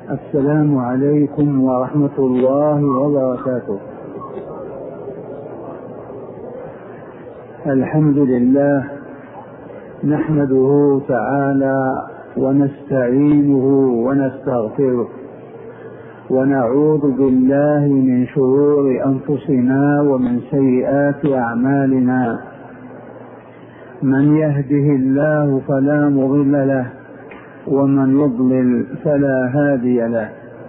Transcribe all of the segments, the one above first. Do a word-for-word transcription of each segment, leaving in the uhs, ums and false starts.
السلام عليكم ورحمة الله وبركاته. الحمد لله نحمده تعالى ونستعينه ونستغفره ونعوذ بالله من شرور أنفسنا ومن سيئات أعمالنا. من يهده الله فلا مضل له ومن يضلل فلا هادي له،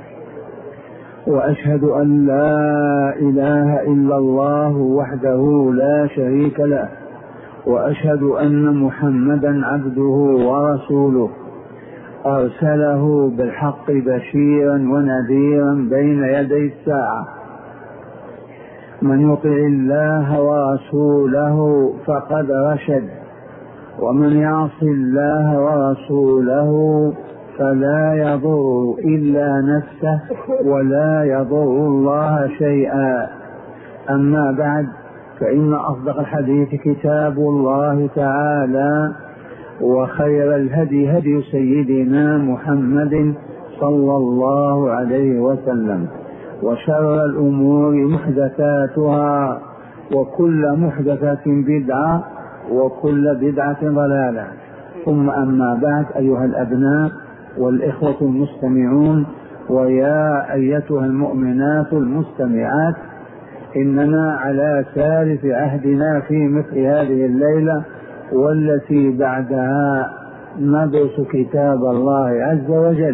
وأشهد أن لا إله إلا الله وحده لا شريك له، وأشهد أن محمدا عبده ورسوله أرسله بالحق بشيرا ونذيرا بين يدي الساعة. من يطع الله ورسوله فقد رشد، ومن يعص الله ورسوله فلا يضر إلا نفسه ولا يضر الله شيئا. أما بعد، فإن أصدق الحديث كتاب الله تعالى، وخير الهدي هدي سيدنا محمد صلى الله عليه وسلم، وشر الأمور محدثاتها، وكل محدثة بدعة، وكل بدعة ضلالة. ثم أما بعد، أيها الأبناء والإخوة المستمعون، ويا أيتها المؤمنات المستمعات، إننا على ثالث عهدنا في مثل هذه الليلة والتي بعدها ندرس كتاب الله عز وجل،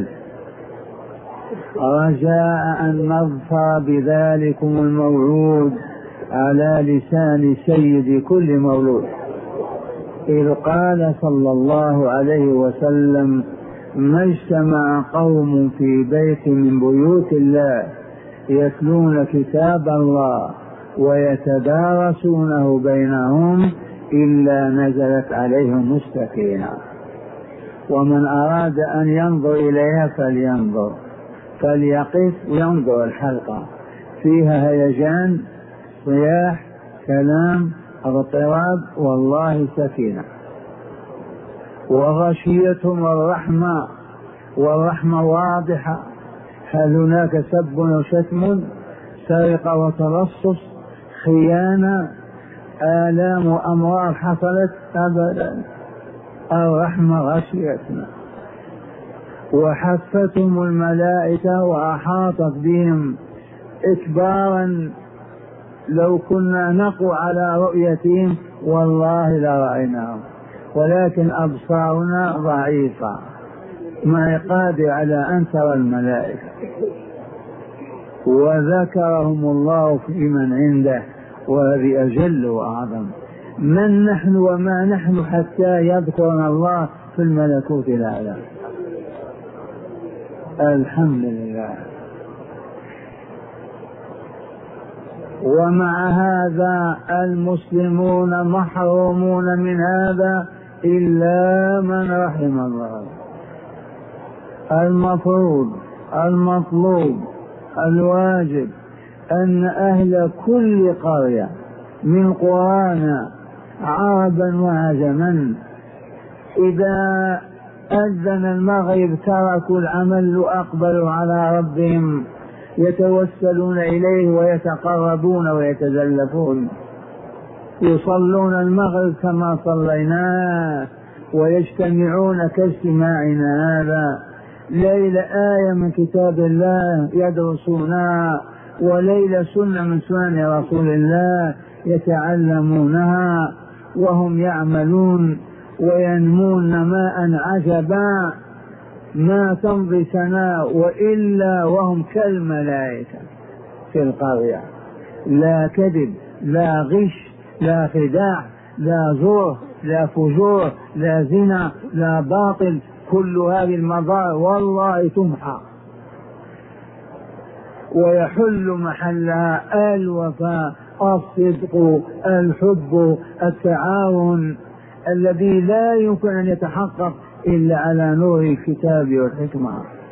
رجاء أن نظفر بذلكم الموعود على لسان سيد كل مولود، إذ قال صلى الله عليه وسلم: ما اجتمع قوم في بيت من بيوت الله يتلون كتاب الله ويتدارسونه بينهم إلا نزلت عليهم السكينة. ومن أراد أن ينظر إليها فلينظر، فليقف وينظر الحلقة، فيها هيجان، صياح، كلام، اضطراب، والله سكينة. وغشيتهم الرحمة، والرحمة واضحة. هل هناك سب وشتم، سرقة وتلصص، خيانة، آلام وأمراض حصلت؟ أبدا، الرحمة غشيتنا. وحفتهم الملائكة وأحاطت بهم إكبارا، لو كنا نقوى على رؤيتهم والله لرأيناهم، ولكن أبصارنا ضعيفة ما قادر على أن ترى الملائكة. وذكرهم الله في من عنده، وهذه أجل وأعظم. من نحن وما نحن حتى يذكرنا الله في الملكوت الأعلى؟ الحمد لله. ومع هذا المسلمون محرومون من هذا إلا من رحم الله. المفروض، المطلوب، الواجب أن أهل كل قرية من قرانا عربا وعجما إذا أذن المغرب تركوا العمل وأقبلوا على ربهم، يتوسلون إليه ويتقربون ويتزلفون، يصلون المغرب كما صليناه، ويجتمعون كاجتماعنا هذا، ليلة آية من كتاب الله يدرسونها، وليلة سنة من سنن رسول الله يتعلمونها، وهم يعملون وينمون نماء عجبا ما تمضي سنة وإلا وهم كالملائكة في القرية. لا كذب، لا غش، لا خداع، لا زور، لا فجور، لا زنا، لا باطل. كل هذه المضار والله تمحى، ويحل محلها الوفاء، الصدق، الحب، التعاون، الذي لا يمكن أن يتحقق إلا على نور الكتاب والحكمة.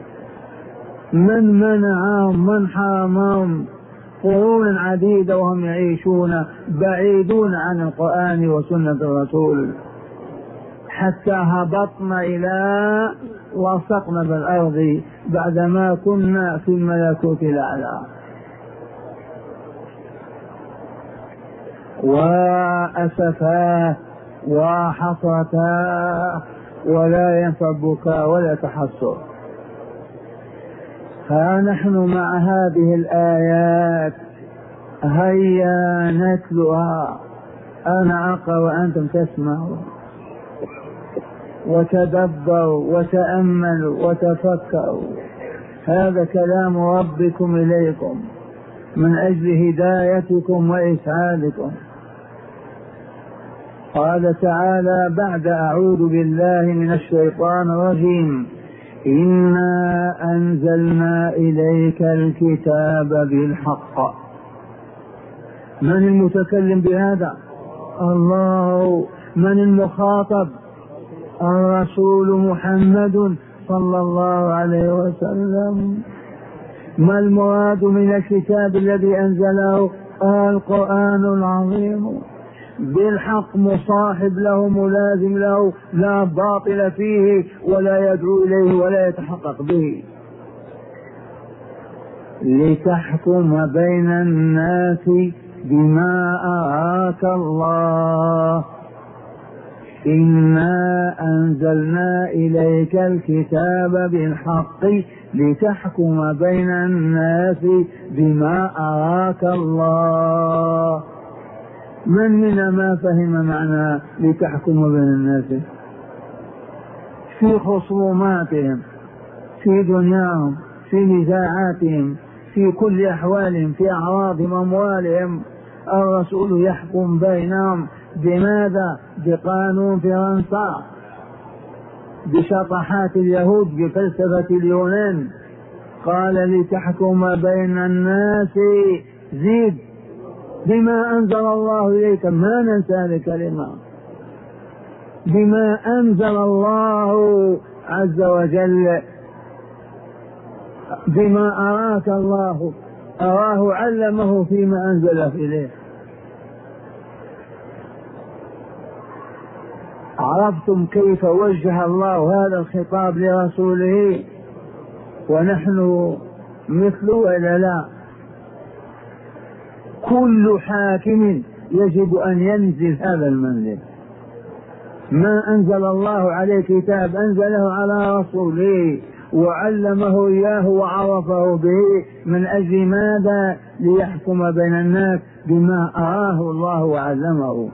من منعهم، من حرمهم قرون عديدة وهم يعيشون بعيدون عن القرآن وسنة الرسول، حتى هبطنا إلى لصقنا بالأرض بعدما كنا في الملكوت الأعلى. وأسفاه وحسرتا ولا ينفع بكاء ولا تحسر. ها نحن مع هذه الآيات هيا نتلوها، أنا أقرأ وأنتم تسمعوا، وتدبروا وتأملوا وتفكروا. هذا كلام ربكم إليكم من أجل هدايتكم وإسعادكم. قال تعالى بعد أعوذ بالله من الشيطان الرجيم: إنا أنزلنا إليك الكتاب بالحق. من المتكلم بهذا؟ الله. من المخاطب؟ الرسول محمد صلى الله عليه وسلم. ما المراد من الكتاب الذي أنزله؟ القرآن العظيم بالحق، مصاحب له ملازم له، لا باطل فيه ولا يدعو إليه ولا يتحقق به. لتحكم بين الناس بما أراك الله. إنا أنزلنا إليك الكتاب بالحق لتحكم بين الناس بما أراك الله. من منا ما فهم معنى لتحكم بين الناس؟ في خصوماتهم، في دنياهم، في نزاعاتهم، في كل أحوالهم، في أعراضهم وأموالهم، الرسول يحكم بينهم. بماذا؟ بقانون فرنسا، بشطحات اليهود، بفلسفة اليونان. قال لتحكم بين الناس، زيد، بما أنزل الله إليك، ما ننسى الكلمة، بما أنزل الله عز وجل، بما أراك الله، أراه علمه فيما أنزله إليه. عرفتم كيف وجه الله هذا الخطاب لرسوله؟ ونحن مثله ولا لا؟ كل حاكم يجب أن ينزل هذا المنزل. ما أنزل الله عليه كتاب أنزله على رسوله وعلمه إياه وعرفه به. من أجل ماذا؟ ليحكم بين الناس بما أراه الله وعلمه.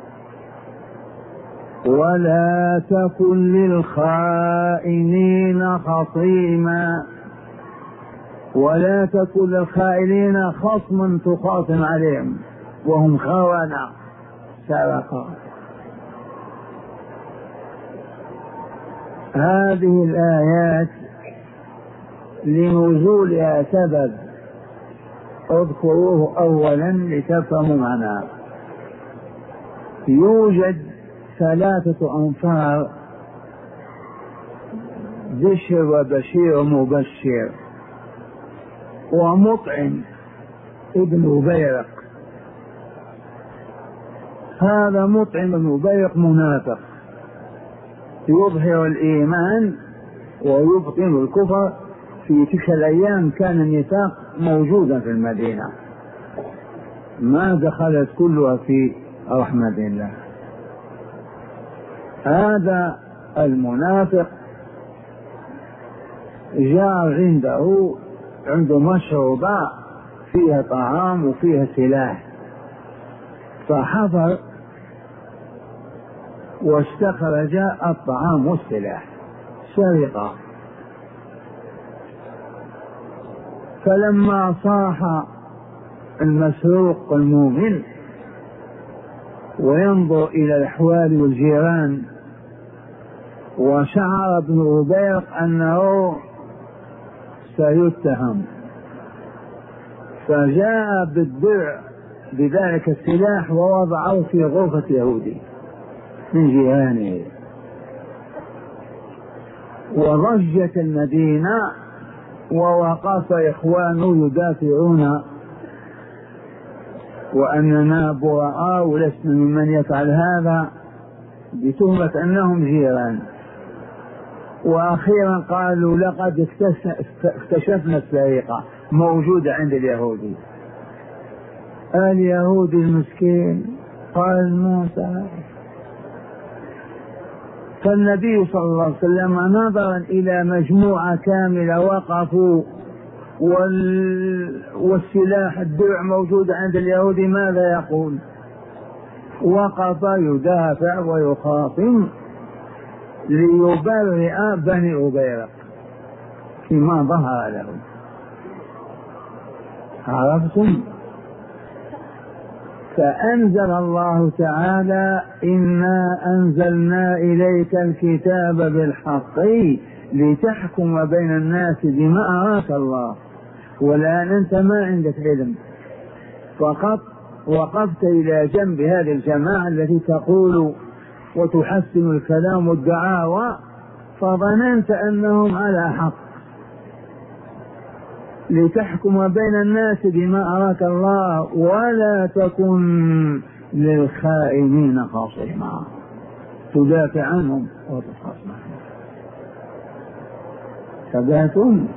ولا تكن للخائنين خصيما، ولا تكن للخائنين خصما تخاصم عليهم وهم خونة سرقا. هذه الآيات لنزولها سبب اذكروه أولا لتفهموا معناه. يوجد ثلاثة أنفار، بشر وبشير ومبشر ومطعم ابن بيرق. هذا مطعم ابن بيرق منافق، يظهر الإيمان ويبطن الكفر. في تلك الأيام كان النفاق موجودا في المدينة، ما دخلت كلها في رحمة الله. هذا المنافق جاء عنده عنده مشروبة فيها طعام وفيها سلاح، فحضر واستخرج الطعام والسلاح، سرقة. فلما صاح المسروق المؤمن وينظر إلى الأحوال والجيران، وشعر ابن أبيق أنه سيتهم، فجاء بالدرع بذلك السلاح ووضعه في غرفة يهودي من جيرانه، وضجت المدينة ووقف إخوانه يدافعون وأننا براء ولسنا ممن يفعل هذا بتهمة أنهم جيران. وأخيرا قالوا لقد اكتشفنا السرقة موجودة عند اليهودي. اليهودي المسكين قال موسى. فالنبي صلى الله عليه وسلم نظرا إلى مجموعة كاملة وقفوا وال... والسلاح الدرع موجود عند اليهودي، ماذا يقول؟ وقف يدافع ويخاصم ليبرئ بني أبيرق فيما ظهر لهم. عرفتم؟ فأنزل الله تعالى إنا أنزلنا إليك الكتاب بالحق لتحكم بين الناس بما أراك الله. والآن أنت ما عندك علم، فقط وقفت إلى جنب هذه الجماعة التي تقول وتحسن الكلام والدعاوى، فظننت أنهم على حق. لتحكم بين الناس بما أراك الله ولا تكن للخائنين خصيما، تدافع عنهم وتخاصم عنهم. ثباتم.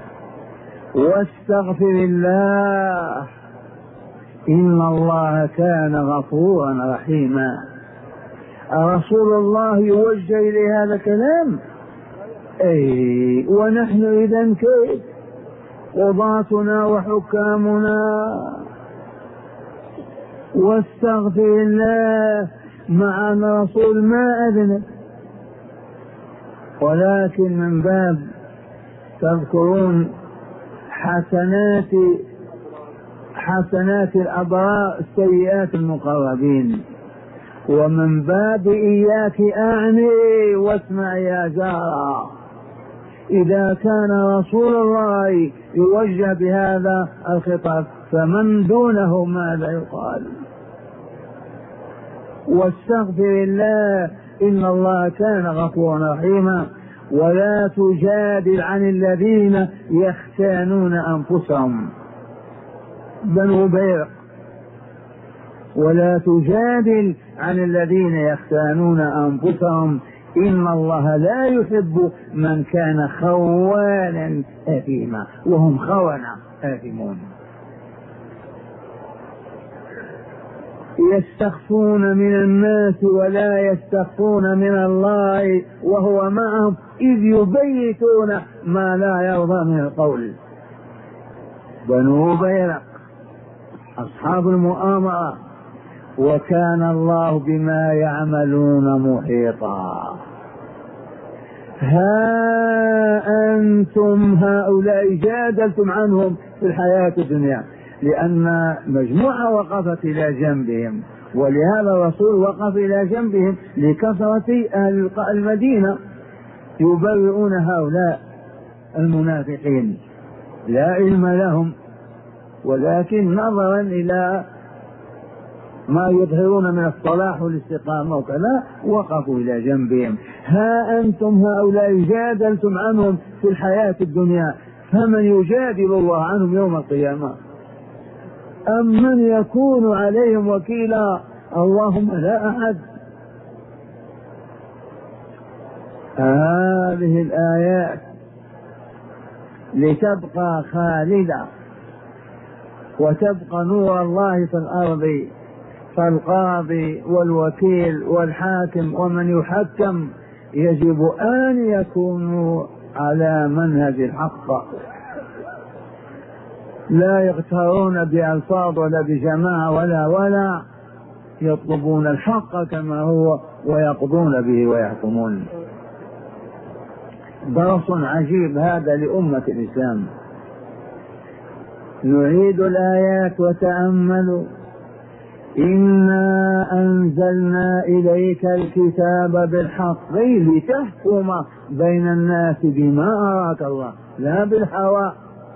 واستغفر الله إن الله كان غفورا رحيما. رسول الله يوجه إلى هذا الكلام؟ أي ونحن إذن كيف؟ قضاتنا وحكامنا. واستغفر الله مع أن الرسول ما أذنب، ولكن من باب تذكرون حسنات حسنات الأبرار سيئات المقربين، ومن باب إياك أعني واسمع يا جارة. إذا كان رسول الله يوجه بهذا الخطاب فمن دونه ماذا يقال؟ واستغفر الله إن الله كان غفورا رحيما. ولا تجادل عن الذين يختانون أنفسهم، بنو بيرق. ولا تجادل عن الذين يختانون أنفسهم إن الله لا يحب من كان خوانا أثيما، وهم خونة آثمون. يستخفون من الناس ولا يستخفون من الله وهو معهم إذ يبيتون ما لا يرضى من القول. بنو بيرق أصحاب المؤامرة، وكان الله بما يعملون محيطا. ها أنتم هؤلاء جادلتم عنهم في الحياة الدنيا، لأن مجموعة وقفت إلى جنبهم، ولهذا الرسول وقف إلى جنبهم لكثرة أهل المدينة يبرئون هؤلاء المنافقين لا علم لهم، ولكن نظرا إلى ما يظهرون من الصلاح والاستقامة وكذا وقفوا إلى جنبهم. ها أنتم هؤلاء جادلتم عنهم في الحياة الدنيا، فمن يجادل الله عنهم يوم القيامة؟ أم من يكون عليهم وكيلا؟ اللهم لا أحد. هذه الآيات لتبقى خالدة وتبقى نور الله في الأرض، فالقاضي والوكيل والحاكم ومن يحكم يجب أن يكونوا على منهج الحق، لا يغترون بألفاظ ولا بجماعة ولا ولا يطلبون الحق كما هو ويقضون به ويحكمون. درس عجيب هذا لأمة الإسلام. نعيد الآيات وتأملوا. إنا أنزلنا إليك الكتاب بالحق لتحكم بين الناس بما أراك الله، لا بالهوى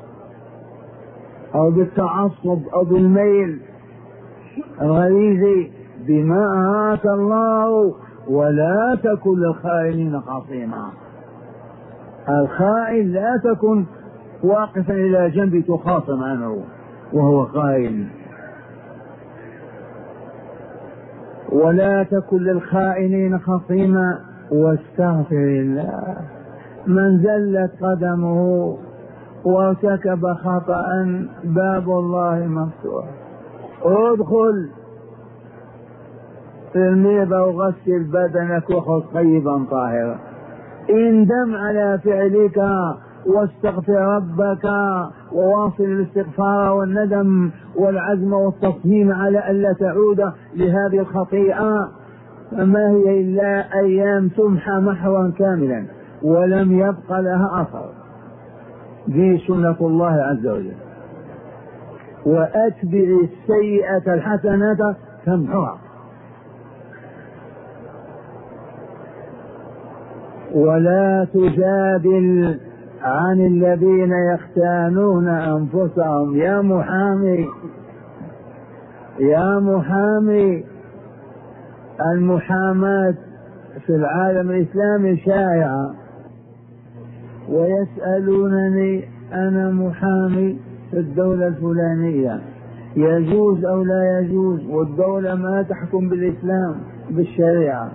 أو بالتعصب أو بالميل الغريزي، بما أراك الله ولا تكن للخائنين خصيما. الخائن لا تكن واقفا إلى جنب تخاصم عنه وهو خائن، ولا تكن للخائنين خصيما. واستغفر الله من زلت قدمه وارتكب خطأ باب الله مفتوح. ادخل في الميضة وغسل بدنك وخذ طيبا طاهرا. اندم على فعلك واستغفر ربك وواصل الاستغفار والندم والعزم والتصميم على ألا تعود لهذه الخطيئة، فما هي إلا أيام تمحى محوا كاملا ولم يبق لها أثر. دي سنة الله عز وجل. وأتبع السيئة الحسنة تمحوها. ولا تجادل عن الذين يختانون أنفسهم. يا محامي يا محامي المحاماة في العالم الإسلامي شائعة، ويسألونني أنا محامي في الدولة الفلانية يجوز أو لا يجوز، والدولة ما تحكم بالإسلام بالشريعة.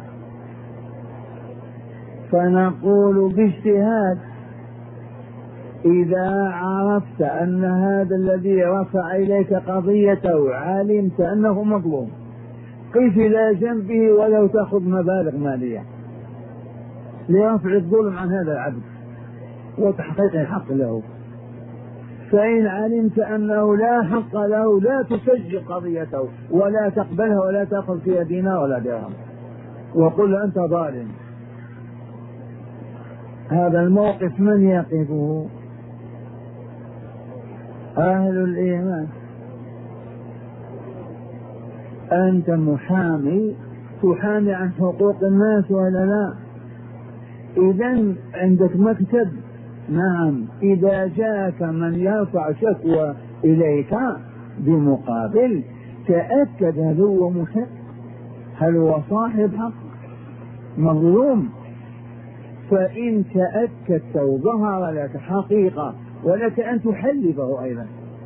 فنقول باجتهاد إذا عرفت أن هذا الذي رفع إليك قضيته علمت أنه مظلوم، قف إلى جنبه ولو تأخذ مبالغ مالية لرفع الظلم عن هذا العبد وتحقيق الحق له. فإن علمت أنه لا حق له لا تسجل قضيته ولا تقبلها ولا تأخذ فيها دينار ولا درهم وقل أنت ظالم. هذا الموقف من يقفه؟ أهل الإيمان. أنت محامي تحامي عن حقوق الناس ولا لا؟ إذن عندك مكتب. نعم، إذا جاءك من يرفع شكوى إليك بمقابل تأكد هل هو محق، هل هو صاحب حق، مظلوم. فإن تأكدت وظهر لك حقيقة ولك أن تحلفه أيضا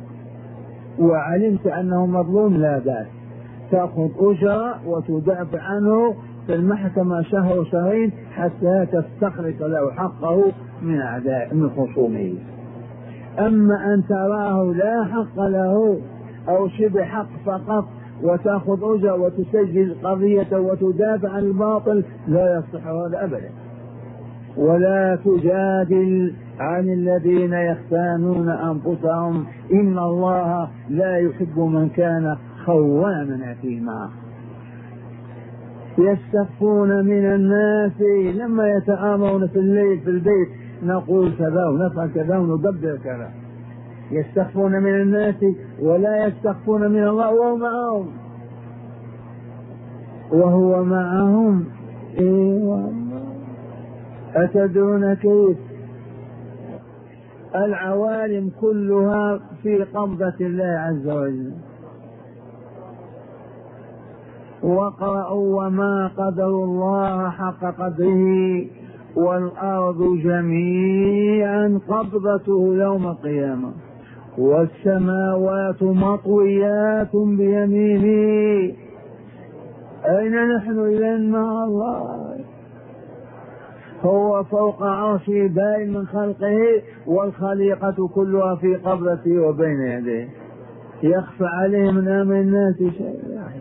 وعلمت أنه مظلوم لا بأس، تأخذ أجرة وتدافع عنه في المحكمة شهر شهرين حتى تستخلص له حقه من أعداء من خصومه. أما أن تراه لا حق له أو شبه حق فقط وتأخذ أجرة وتسجل قضية وتدافع عن الباطل لا يصح هذا أبدا. ولا تجادل عن الذين يختانون أنفسهم إن الله لا يحب من كان خوانا أثيما. يستخفون من الناس لما يتآمرون في الليل في البيت نقول كذا ونفعل كذا وندبر كذا. يستخفون من الناس ولا يستخفون من الله وهو معهم وهو معهم. إيه والله. أتدرون كيف؟ العوالم كلها في قبضة الله عز وجل. واقرأوا وما قدر الله حق قدره والأرض جميعا قبضته يوم القيامة والسماوات مطويات بيمينه. أين نحن إذن مع الله؟ هو فوق عرشه باين من خلقه والخليقة كلها في قبضته وبين يديه. يخفى عليه من أمر الناس شيء؟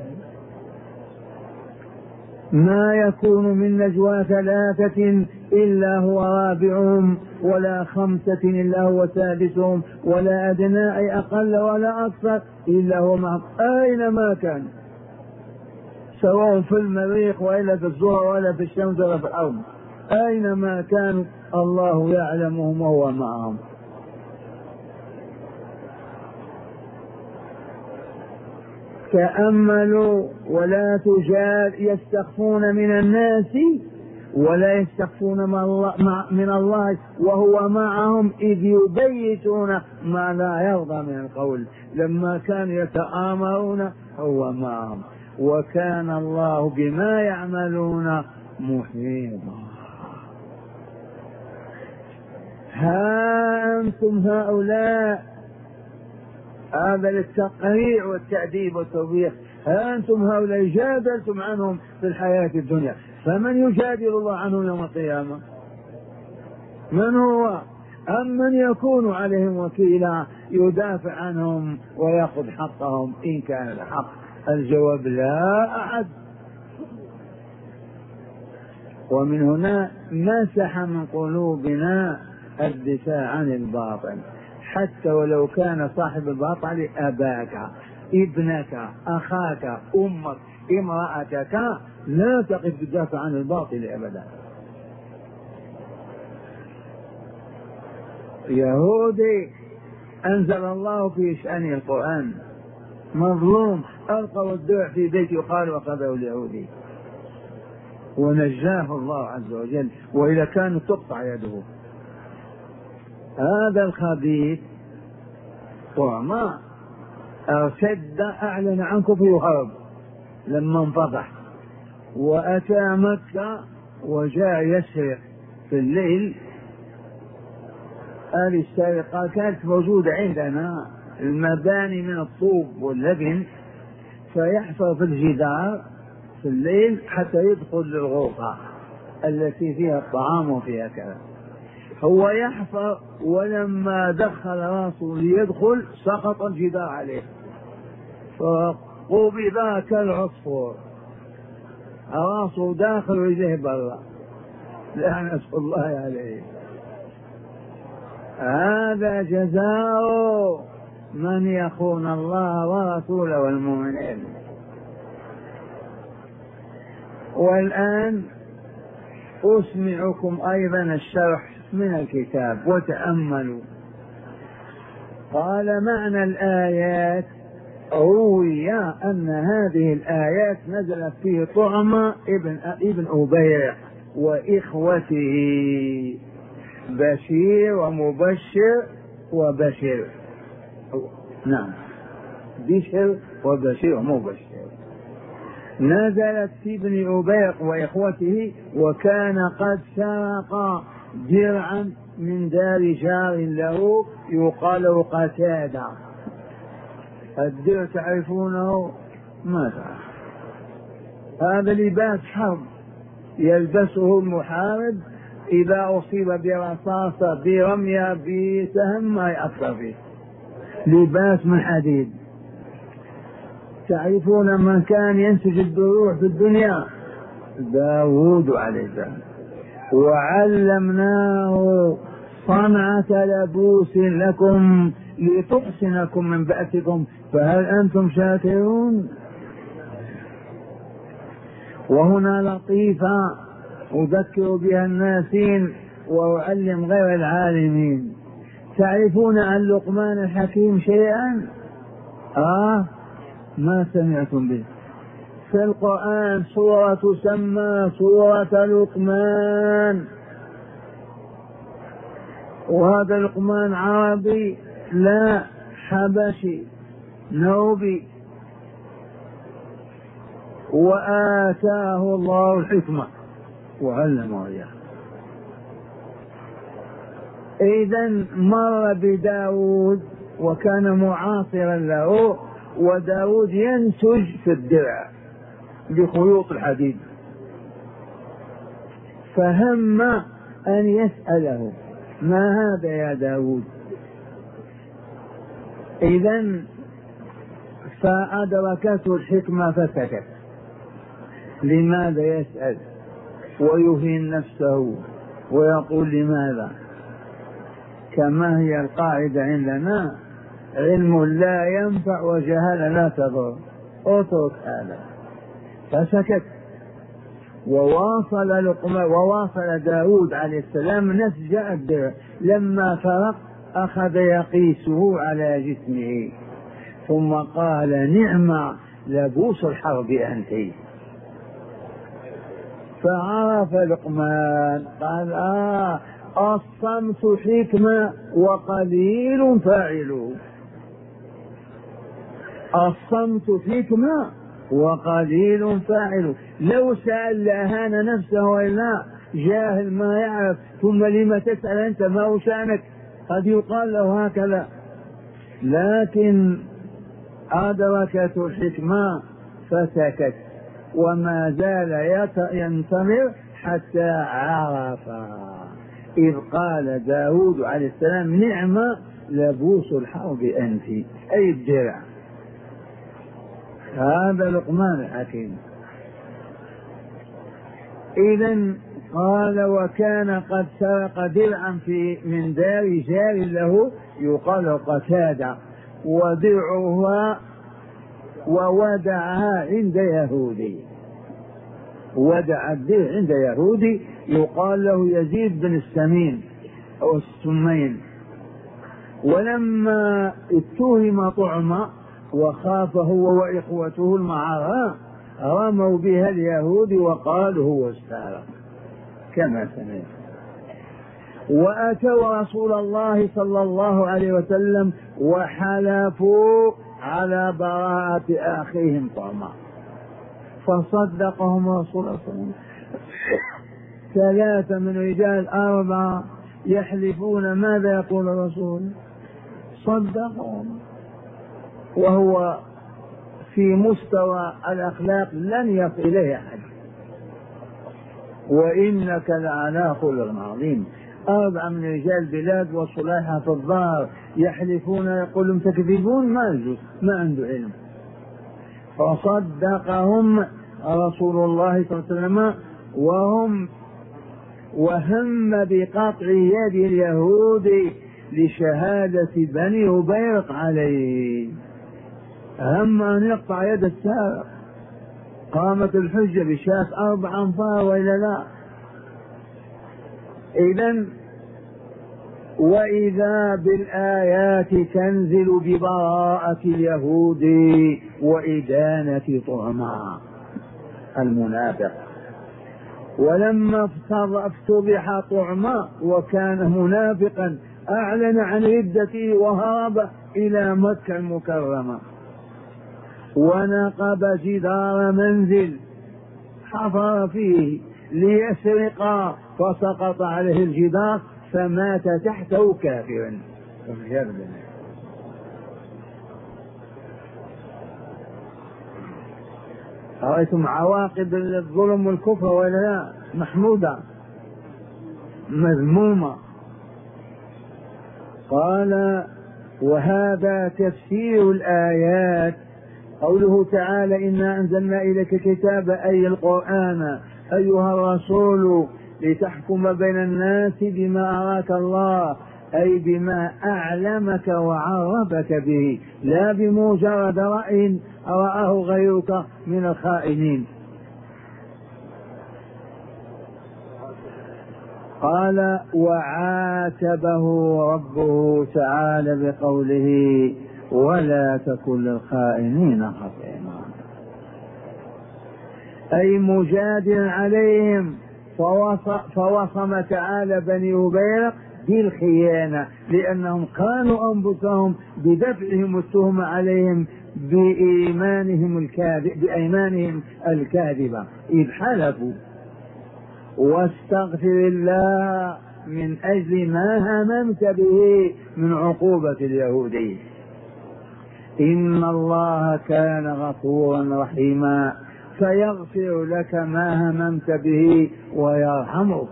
ما يكون من نجوى ثلاثة إلا هو رابعهم ولا خمسة إلا هو سادسهم ولا أدنى أي أقل ولا أكثر إلا هو معهم أينما كان، سواء في المريخ وإلا في الزهر ولا في الشمس ولا في الأرض، أينما كان الله يعلمهم وهو معهم. تأملوا ولا تجاد. يستخفون من الناس ولا يستخفون من الله وهو معهم إذ يبيتون ما لا يرضى من القول. لما كانوا يتآمرون هو معهم وكان الله بما يعملون محيطا. ها أنتم هؤلاء، هذا للتقريع والتأديب والتوبيخ، ها أنتم هؤلاء جادلتم عنهم في الحياة الدنيا، فمن يجادل الله عنهم يوم القيامة؟ من هو؟ أم من يكون عليهم وكيلا يدافع عنهم ويأخذ حقهم إن كان الحق؟ الجواب لا أحد. ومن هنا مسح من قلوبنا الدفاع عن الباطل، حتى ولو كان صاحب الباطل أباك، ابنك، أخاك، أمك، امرأتك، لا تقف تدافع عن الباطل أبدا. يهودي أنزل الله في شأن القرآن، مظلوم ألقوا الدرع في بيت يقال وأخذه اليهودي ونجاه الله عز وجل، وإذا كانت تقطع يده. هذا الخبيث طعما أرشد أعلن عن كفر وهرب لما انفضح، وأتى مكة وجاء يسرق في الليل. هذه السرقة كانت موجودة عندنا، المباني من الطوب واللبن، فيحفر في الجدار في الليل حتى يدخل للغرفة التي فيها الطعام وفيها كذا. هو يحفر، ولما دخل راسه ليدخل سقط الجدار عليه فقبض كالعصفور، راسه داخل ورجله برا، لعنة الله عليه. هذا جزاء من يخون الله ورسوله والمؤمنين. والآن أسمعكم أيضا الشرح من الكتاب وتأملوا. قال معنى الآيات: روي أن هذه الآيات نزلت في طعم ابن ابن أبيع وإخوته، بشير ومبشر وبشر، نعم بشر وبشير ومبشر، نزلت في ابن أبيق وإخوته، وكان قد سرق درعا من دار جار له يقال قتادة. الدرع تعرفونه؟ ما تعرف. هذا لباس حرب يلبسه المحارب إذا أصيب برصاصة برمية بسهم ما يأثر فيه، لباس من حديد. تعرفون من كان ينسج الدروع في الدنيا؟ داود عليه السلام. وعلمناه صنعة لبوس لكم لتحسنكم من بأسكم فهل أنتم شاكرون؟ وهنا لطيفة أذكر بها الناسين وأعلم غير العالمين. تعرفون عن لقمان الحكيم شيئا؟ آه ما سمعتم به. في القرآن سورة تسمى سورة لقمان، وهذا لقمان عربي لا حبشي نوبي، وآتاه الله الحكمة وعلمه إياه. إذن مر بداود وكان معاصرا له، وداود ينسج في الدرع بخيوط الحديد، فهم أن يسأله: ما هذا يا داود؟ إذن فأدركته الحكمة فسكت. لماذا يسأل ويهين نفسه ويقول لماذا؟ كما هي القاعدة عندنا: علم لا ينفع وجهل لا تضر، اترك هذا. فسكت. وواصل لقمان وواصل داود عليه السلام نسج الدرع. لما فرق أخذ يقيسه على جسمه، ثم قال: نعم لبوس الحرب أنت. فعرف لقمان، قال: آه الصمت حكمة وقليل فاعله. الصمت حكمة وقليل فاعله. لو سأل لأهان نفسه وإلا جاهل ما يعرف، ثم لما تسأل أنت ما هو شأنك؟ قد يقال له هكذا، لكن أدركته الحكمة فسكت، وما زال ينتظر حتى عرف. إذ قال داود عليه السلام نعم لبوس الحرب أنت، أي الدرع. هذا لقمان الحكيم. إذن قال وكان قد سرق درعا في من دار جار له يقال قتادة، ودرعها وودعها عند يهودي، ودع الدرع عند يهودي يقال له يزيد بن السمين أو السمين. ولما اتهم طعمة وخاف هو وإخوته المعارة رموا بها اليهود وقالوا هو استعرق كما سمعت. وأتوا رسول الله صلى الله عليه وسلم وحلفوا على براءة أخيهم طعمة فصدقهم رسول الله صلى الله عليه وسلم. ثلاثة من رجال أربعة يحلفون، ماذا يقول الرسول؟ صدقهم. وهو في مستوى الأخلاق لن يصل إليه أحد. وإنك لعلى خلق عظيم. أربعة من رجال البلاد وصلاحها في الظاهر يحلفون يقولون تكذبون، ما يجوز، ما عنده علم. فصدقهم رسول الله صلى الله عليه وسلم وهم وهم بقطع يد اليهود لشهادة بني هبيرق عليه. هم أن يقطع يد السارق. قامت الحجة بشاف أربع أنفار وإلا لا. إذن وإذا بالآيات تنزل ببراءة اليهود وإدانة طعمة المنافق. ولما افتضح طعمة وكان منافقا أعلن عن ردته وهرب إلى مكة المكرمة ونقب جدار منزل حفر فيه ليسرق فسقط عليه الجدار فمات تحته كافرا. رأيتم عواقب الظلم والكفر ولا لا؟ محمودة مذمومة. قال وهذا تفسير الآيات قوله تعالى إنا أنزلنا إليك الكتاب أي القرآن أيها الرسول لتحكم بين الناس بما أراك الله، أي بما أعلمك وعرفك به، لا بمجرد رأي رآه غيرك من الخائنين. قال وعاتبه ربه تعالى بقوله ولا تكن للخائنين خصيما، أي مجادل عليهم. فوصم تعالى بني هبيرق بالخيانة لأنهم قالوا أنفسهم بدفعهم التهمة عليهم بإيمانهم الكاذب بأيمانهم الكاذبة إذ حلفوا. واستغفر الله من أجل ما هممت به من عقوبة اليهودي، إن الله كان غفورا رحيما فيغفر لك ما هممت به ويرحمك.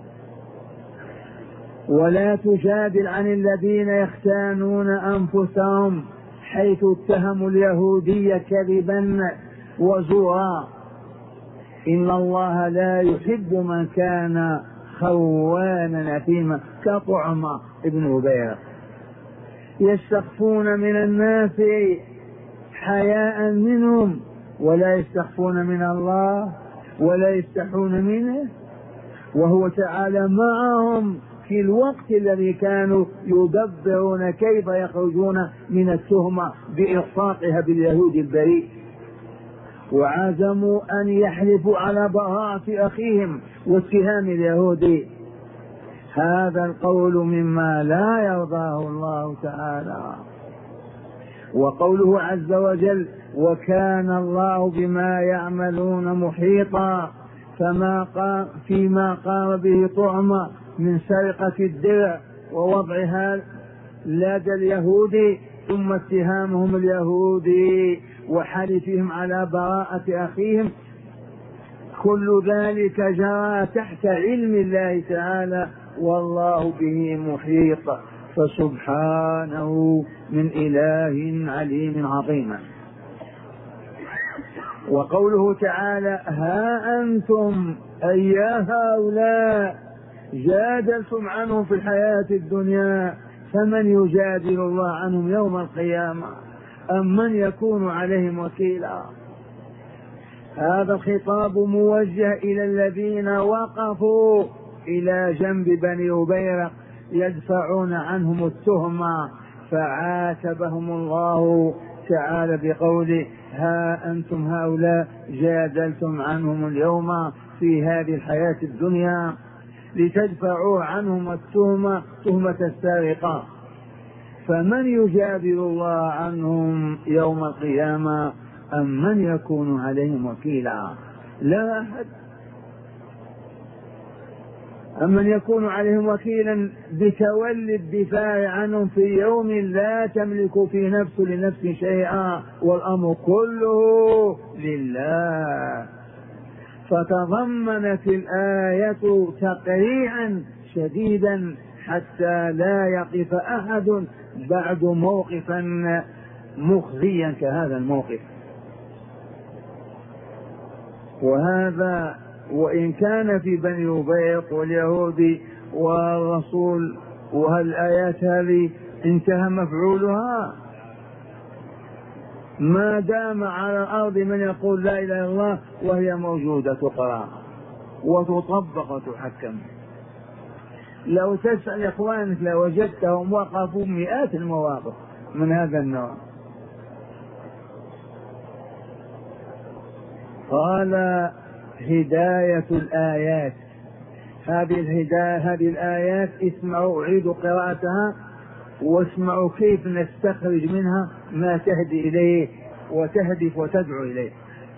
ولا تجادل عن الذين يختانون أنفسهم حيث اتهموا اليهودية كذبا وزورا، إن الله لا يحب من كان خوانا أثيما كطعمة ابن هبيرة. يستخفون من الناس حياء منهم ولا يستخفون من الله ولا يستحون منه، وهو تعالى معهم في الوقت الذي كانوا يدبرون كيف يخرجون من التهمة بإلصاقها باليهود البريء، وعزموا أن يحلفوا على براءة أخيهم واتهام اليهود. هذا القول مما لا يرضاه الله تعالى. وقوله عز وجل وكان الله بما يعملون محيطا، فما قام فيما قام به طعمة من سرقة الدرع ووضعها لدى اليهود ثم اتهامهم اليهودي وحلفهم على براءة أخيهم، كل ذلك جرى تحت علم الله تعالى والله به محيط، فسبحانه من إله عليم عظيم. وقوله تعالى ها أنتم أي هؤلاء جادلتم عنهم في الحياة الدنيا فمن يجادل الله عنهم يوم القيامة أم من يكون عليهم وكيلا. هذا الخطاب موجه إلى الذين وقفوا إلى جنب بني أبيرق يدفعون عنهم التهمة، فعاتبهم الله تعالى بقوله ها أنتم هؤلاء جادلتم عنهم اليوم في هذه الحياة الدنيا لتدفعوا عنهم التهمة تهمة السارقة، فمن يجادل الله عنهم يوم القيامة أم من يكون عليهم وكيلا؟ لا أحد. أم من يكون عليهم وكيلا بتولي الدفاع عنهم في يوم لا تملك في نفس لنفس شيئا والأمر كله لله. فتضمنت الآية تقريعا شديدا حتى لا يقف أحد بعد موقفا مخزيا كهذا الموقف. وهذا وإن كان في بني أبيق واليهود والرسول، وهالآيات هذه انتهى مفعولها، ما دام على الأرض من يقول لا إله إلا الله وهي موجودة تقرأ وتطبق وتحكم. لو تسأل إخوانك لوجدتهم وقفوا مئات المواقف من هذا النوع. قال هداية الآيات، هذه الهداية هذه الآيات اسمعوا أعيد قراءتها واسمعوا كيف نستخرج منها ما تهدي إليه وتهدف وتدعو إليه.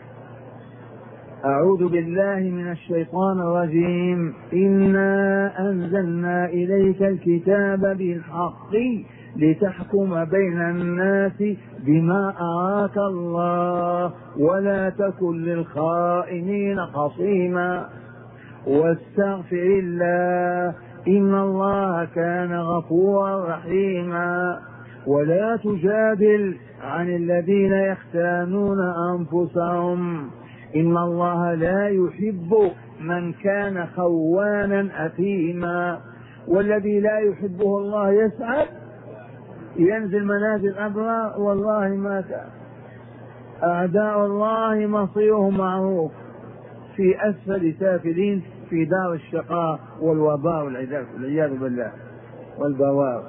أعوذ بالله من الشيطان الرجيم. إنا أنزلنا إليك الكتاب بالحق لتحكم بين الناس بما أراك الله ولا تكن للخائنين خصيما واستغفر الله إن الله كان غفورا رحيما ولا تجادل عن الذين يختانون أنفسهم إن الله لا يحب من كان خوانا أثيما. والذي لا يحبه الله يسعد ينزل منازل أبرار والله ما كان. أعداء الله مصيرهم معروف في أسفل سافلين في دار الشقاء والوباء والعياذ بالله والبوار.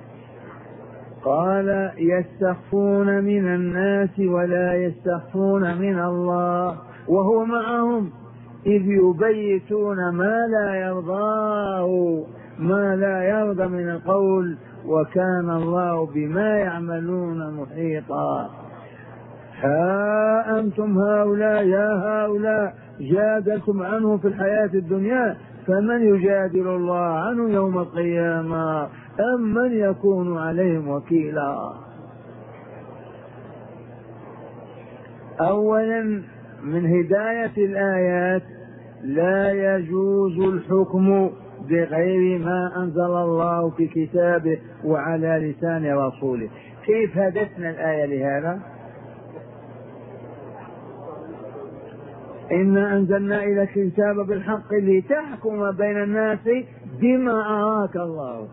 قال يستخفون من الناس ولا يستخفون من الله وهو معهم إذ يبيتون ما لا يرضاه ما لا يرضى من القول وكان الله بما يعملون محيطا. ها أنتم هؤلاء يا هؤلاء جادلتم عنه في الحياة الدنيا فمن يجادل الله عنه يوم القيامة أم من يكون عليهم وكيلا. أولا من هداية الآيات لا يجوز الحكم بغير ما أنزل الله في كتابه وعلى لسان رسوله. كيف هدتنا الآية لهذا؟ إنا أنزلنا إلى الكتاب بالحق لتحكم بين الناس بما أراك الله.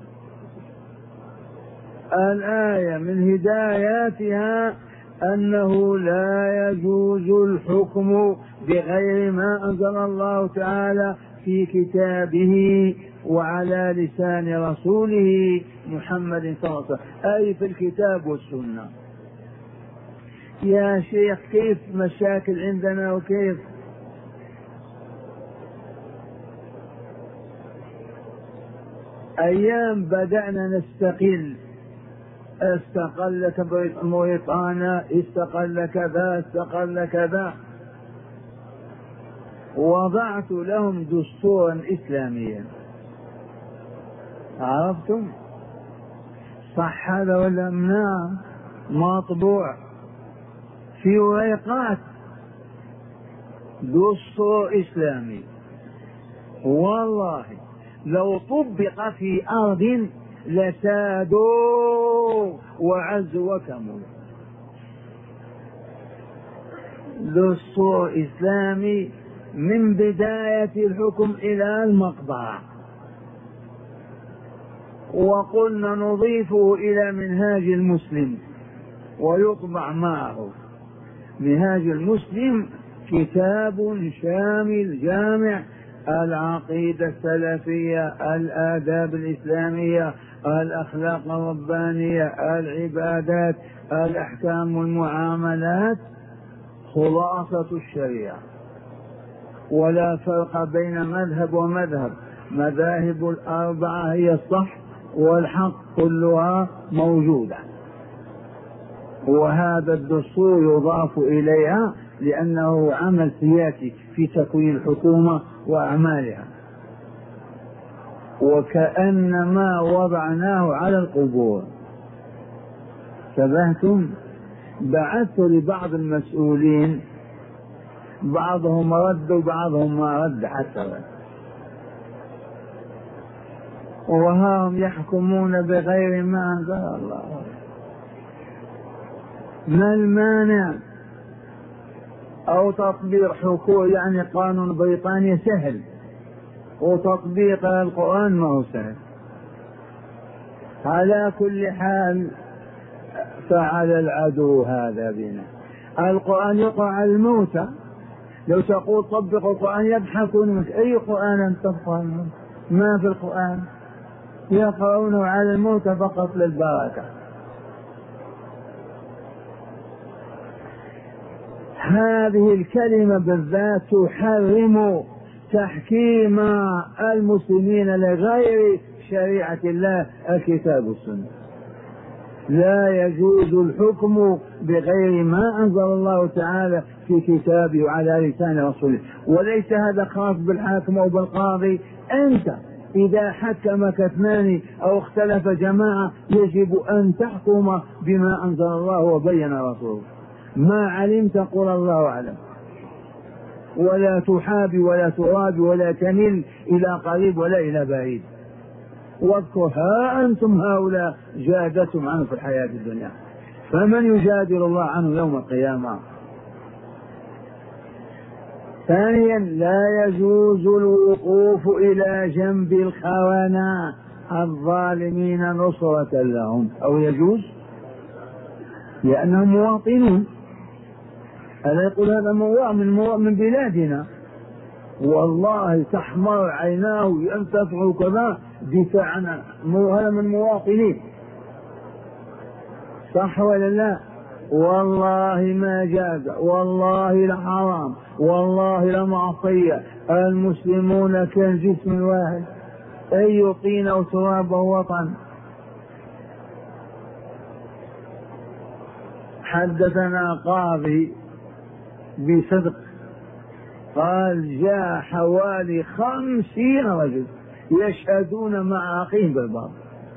الآية من هداياتها أنه لا يجوز الحكم بغير ما أنزل الله تعالى في كتابه وعلى لسان رسوله محمد صلى الله عليه وسلم، أي في الكتاب والسنة. يا شيخ كيف مشاكل عندنا وكيف أيام بدأنا نستقل، استقل موريتانيا استقل كذا استقل كذا، وضعت لهم دستورا إسلاميا. عرفتم صح هذا ولا منع؟ مطبوع في ورقات دستور إسلامي والله لو طبق في أرض لسادوا وعزوا وكملوا. دستور إسلامي من بداية الحكم إلى المقبرة، وقلنا نضيفه إلى منهاج المسلم ويطبع معه. منهاج المسلم كتاب شامل جامع: العقيدة السلفية، الآداب الإسلامية، الأخلاق الربانية، العبادات، الأحكام والمعاملات، خلاصة الشريعة. ولا فرق بين مذهب ومذهب، مذاهب الأربعة هي الصح والحق كلها موجودة، وهذا الدستور يضاف إليها لأنه عمل سياسي في تكوين الحكومة وأعمالها، وكأنما وضعناه على القبور. شبهتم؟ بعثت لبعض المسؤولين، بعضهم رد وبعضهم ما رد حتى، وهم يحكمون بغير ما أنزل الله. ما المانع؟ أو تطبيق حقوق يعني قانون بريطانيا سهل، وتطبيق القرآن ما هو سهل. على كل حال فعل العدو هذا بنا. القرآن يقرأ على الموتى، لو تقول طبق القرآن يضحكون. أي قرآن أنت تقرأ؟ ما في القرآن، يقرؤونه على الموتى فقط للبركة. هذه الكلمة بالذات تحرم تحكيم المسلمين لغير شريعة الله الكتاب والسنة. لا يجوز الحكم بغير ما أنزل الله تعالى في كتابه وعلى لسان رسوله. وليس هذا خاص بالحاكم أو بالقاضي. أنت إذا حكمك اثنان أو اختلف جماعة يجب أن تحكم بما أنزل الله وبين رسوله. ما علمت قل الله أعلم، ولا تحابي ولا ترابي ولا تمل إلى قريب ولا إلى بعيد. واذكر ها أنتم هؤلاء جادتم عنه في الحياة الدنيا، فمن يجادل الله عنه يوم القيامة؟ ثانيا، لا يجوز الوقوف إلى جنب الخونة الظالمين نصرة لهم. أو يجوز لأنهم مواطنون. ألا يقول هذا من من بلادنا، والله تحمر عيناه ينتفع كذا دفاعا، هذا من مواطنين. صح ولا لا؟ والله ما جاز، والله لحرام، والله لمعصية. المسلمون كالجسم الواحد، أي طين أو تراب أو وطن. حدثنا قاضي بصدق قال جاء حوالي خمسين رجل يشهدون مع أخيهم بالباطل،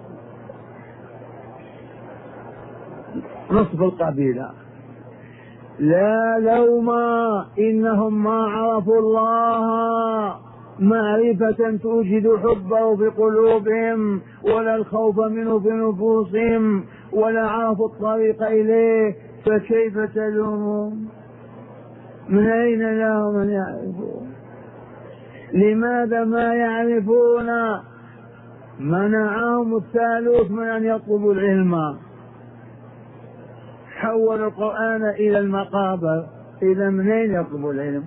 نصف القبيلة. لا لوم، إنهم ما عرفوا الله معرفة توجد حبه في قلوبهم، ولا الخوف منه في نفوسهم، ولا عرفوا الطريق إليه، فكيف تلومون؟ من أين لهم أن يعرفون؟ لماذا ما يعرفون؟ منعهم الثالوث من أن يطلبوا العلم، حول القرآن إلى المقابر، إذا من أين يطلبوا العلم؟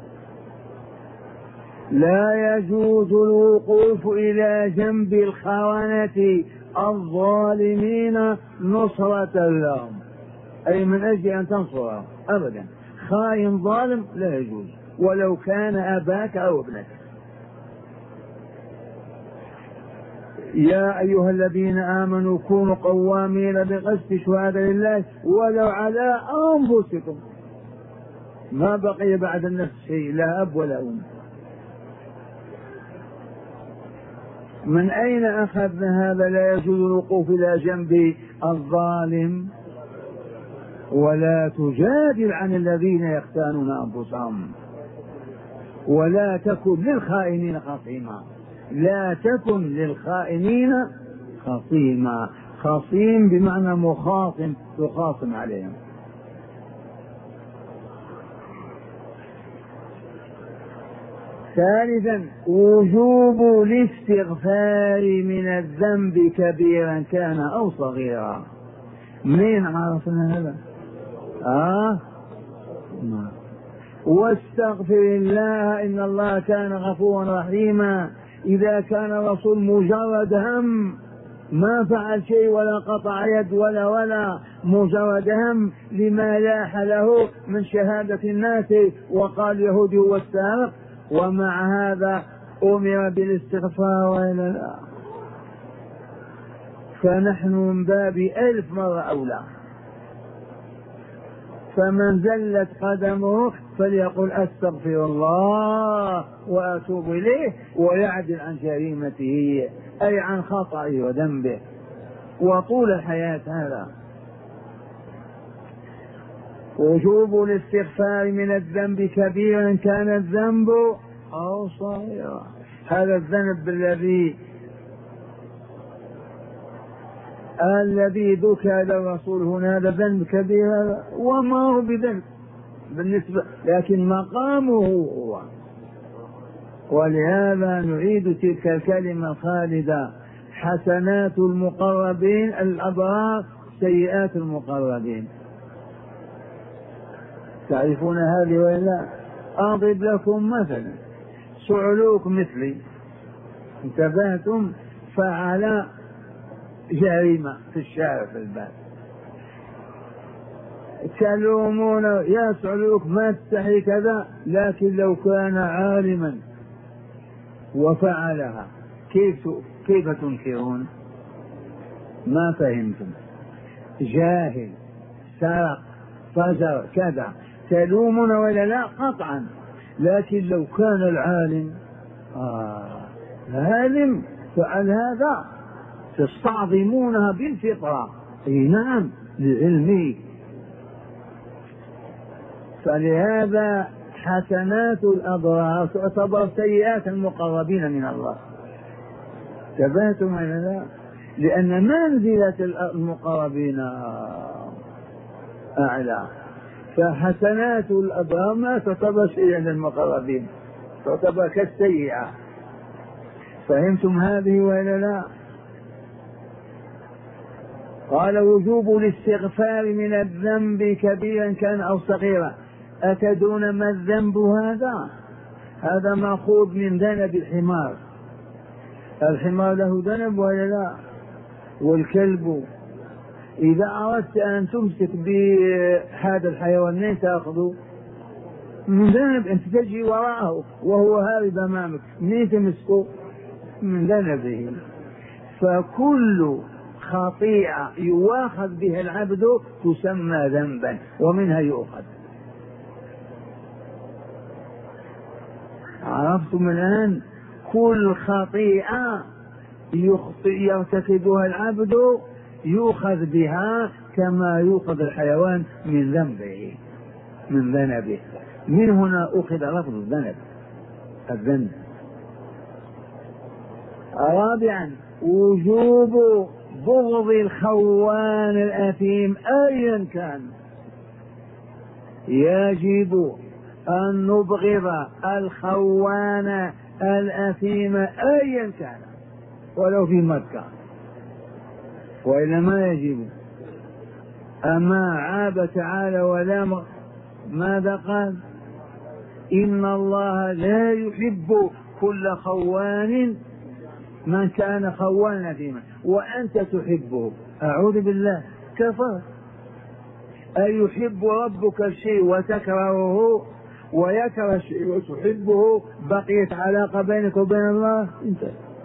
لا يجوز الوقوف إلى جنب الخونة الظالمين نصرة لهم، أي من أجل أن تنصرهم أبدا. خائن ظالم لا يجوز ولو كان أباك أو ابنك. يا أيها الذين آمنوا كونوا قوامين بالقسط شهداء لله ولو على أنفسكم. ما بقي بعد النفس شيء، لا أب ولا أم. من أين أخذنا هذا؟ لا يجوز الوقوف إلى جنب الظالم، ولا تجادل عن الذين يختانون أنفسهم، ولا تكن للخائنين خصيما. لا تكن للخائنين خصيما. خصيم بمعنى مخاصم، تخاصم عليهم. ثالثا وجوب الاستغفار من الذنب كبيرا كان أو صغيرا. منين عرفنا هذا؟ آه ما. واستغفر الله إن الله كان غفورا رحيما. إذا كان الرسول مجرد هم ما فعل شيء ولا قطع يد ولا ولا مجرد هم لما لاح له من شهادة الناس وقال يهودي هو السارق، ومع هذا أمر بالاستغفار وإلا لا؟ فنحن من باب ألف مرة أولى. فمن زلت قدمه فليقل أستغفر الله وأتوب إليه ويعدل عن جريمته أي عن خطئه وذنبه وطول الحياة. هذا وجوب الاستغفار من الذنب كبيرا كان الذنب أو صغيرا. هذا الذنب الذي الذي ذكر للرسول هنا هذا ذنب كبير وما هو بذنب بالنسبة، لكن مقامه هو. ولهذا نعيد تلك الكلمة الخالدة: حسنات المقربين الأبرار، سيئات المقربين. تعرفون هذه ولا؟ أضرب لكم مثلا: صعلوك مثلي انتبهتم فعل جريمة في الشارع في الباب، تلومون يا صعلوك ما تستحي كذا، لكن لو كان عالما وفعلها كيف كيف تنكرون؟ ما فهمتم. جاهل سرق فجر كذا تلومون ولا لا؟ قطعا. لكن لو كان العالم آه العالم فعل هذا تستعظمونها بالفطرة. اي نعم لعلمه. فلهذا حسنات الأبرار تعتبر سيئات المقربين من الله. تبهتم ولا لا؟ لأن منزلة المقربين أعلى، فحسنات الأبرار ما تعتبر شيئا للمقربين، تعتبر كالسيئة. فهمتم هذه ولا لا؟ قال: وجوب الاستغفار من الذنب كبيرا كان أو صغيرا. أتدون ما الذنب هذا؟ هذا مأخوذ من ذنب الحمار. الحمار له ذنب ولا لا؟ والكلب. إذا أردت أن تمسك بهذا الحيوان تأخذه من ذنب، أنت تجي وراءه وهو هارب أمامك، منين تمسكه؟ من ذنبه. فكل خطيئة يواخذ بها العبد تسمى ذنبا ومنها يؤخذ. عرفتم الآن؟ كل خطيئة يرتكبها العبد يؤخذ بها كما يؤخذ الحيوان من ذنبه من ذنبه. من هنا أخذ لفظ الذنب الذنب. رابعا وجوب بغض الخوان الأثيم أيا كان. يجب أن نبغض الخوان الأثيم أيا كان ولو في مكة، وإلا ما يجب. أما عاب تعالى ولا ماذا قال؟ إن الله لا يحب كل خوان من كان خوانا أثيما وأنت تحبه. أعوذ بالله، كفر. أيحب ربك الشيء وتكرهه ويكره الشيء وتحبه؟ بقيت علاقة بينك وبين الله؟ انت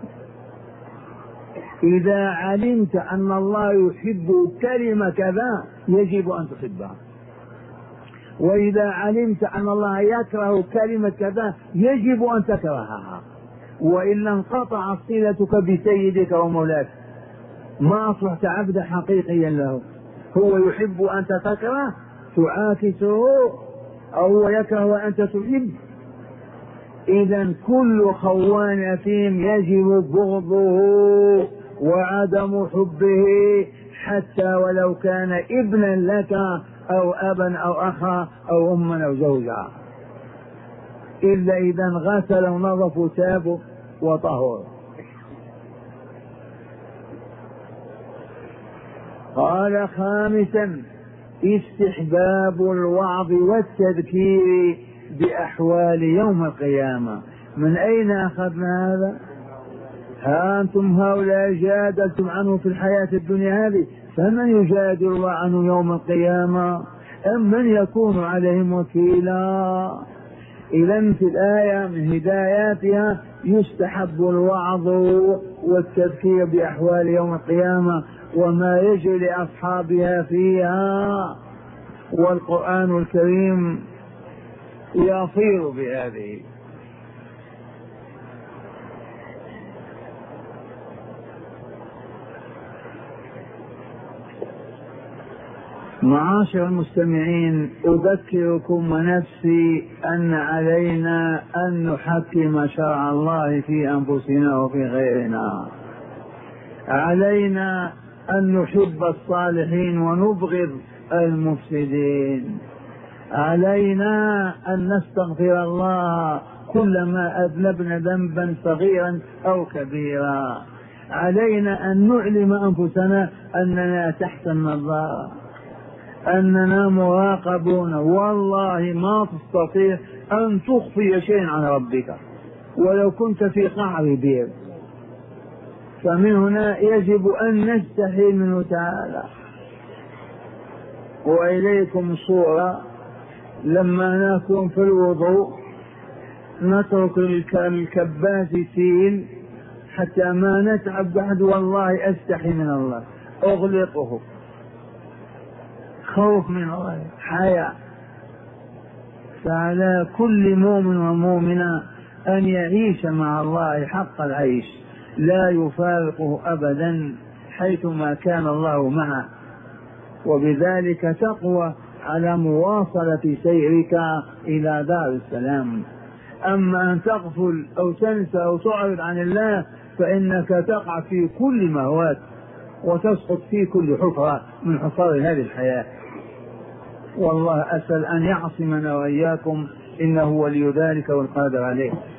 إذا علمت أن الله يحب كلمة كذا يجب أن تحبها، وإذا علمت أن الله يكره كلمة كذا يجب أن تكرهها، وإلا انقطعت صلتك بسيدك ومولاك، ما أصبحت عبدا حقيقيا له. هو يحب وأنت تكره تعاكسه، أو هو يكره وأنت تحب. إذا كل خوان أثيم يجب بغضه وعدم حبه، حتى ولو كان ابنا لك أو أبا أو أخا أو أما أو زوجا، إلا إذا انغسل ونظف وتاب وطهر. قال خامسا استحباب الوعظ والتذكير بأحوال يوم القيامة. من أين أخذنا هذا؟ ها أنتم هؤلاء جادلتم عنه في الحياة الدنيا هذه، فمن يجادل الله عنه يوم القيامة؟ أم من يكون عليهم وكيلا؟ إذا في الآية من هداياتها يستحب الوعظ والتذكير بأحوال يوم القيامة وما يجري لأصحابها فيها، والقرآن الكريم يصير بهذه. معاشر المستمعين، أذكركم ونفسي أن علينا أن نحكم شرع الله في أنفسنا وفي غيرنا. علينا أن نحب الصالحين ونبغض المفسدين. علينا أن نستغفر الله كلما أذنبنا ذنبا صغيرا أو كبيرا. علينا أن نعلم أنفسنا أننا تحت النظارة، أننا مراقبون، والله ما تستطيع أن تخفي شيئا عن ربك ولو كنت في قعر بير. فمن هنا يجب أن نستحي منه تعالى. وإليكم صورة لما نكون في الوضوء نترك الكباس يسيل حتى ما نتعب بعد، والله أستحي من الله، أغلقه، خوف من الله، حياء. فعلى كل مؤمن ومؤمنة أن يعيش مع الله حق العيش، لا يفارقه أبدا حيثما كان الله معه، وبذلك تقوى على مواصلة سيرك إلى دار السلام. أما أن تغفل أو تنسى أو تعرض عن الله فإنك تقع في كل مهوات وتسقط في كل حفرة من حفر هذه الحياة. والله أسأل أن يعصمنا وإياكم، إنه ولي ذلك والقادر عليه.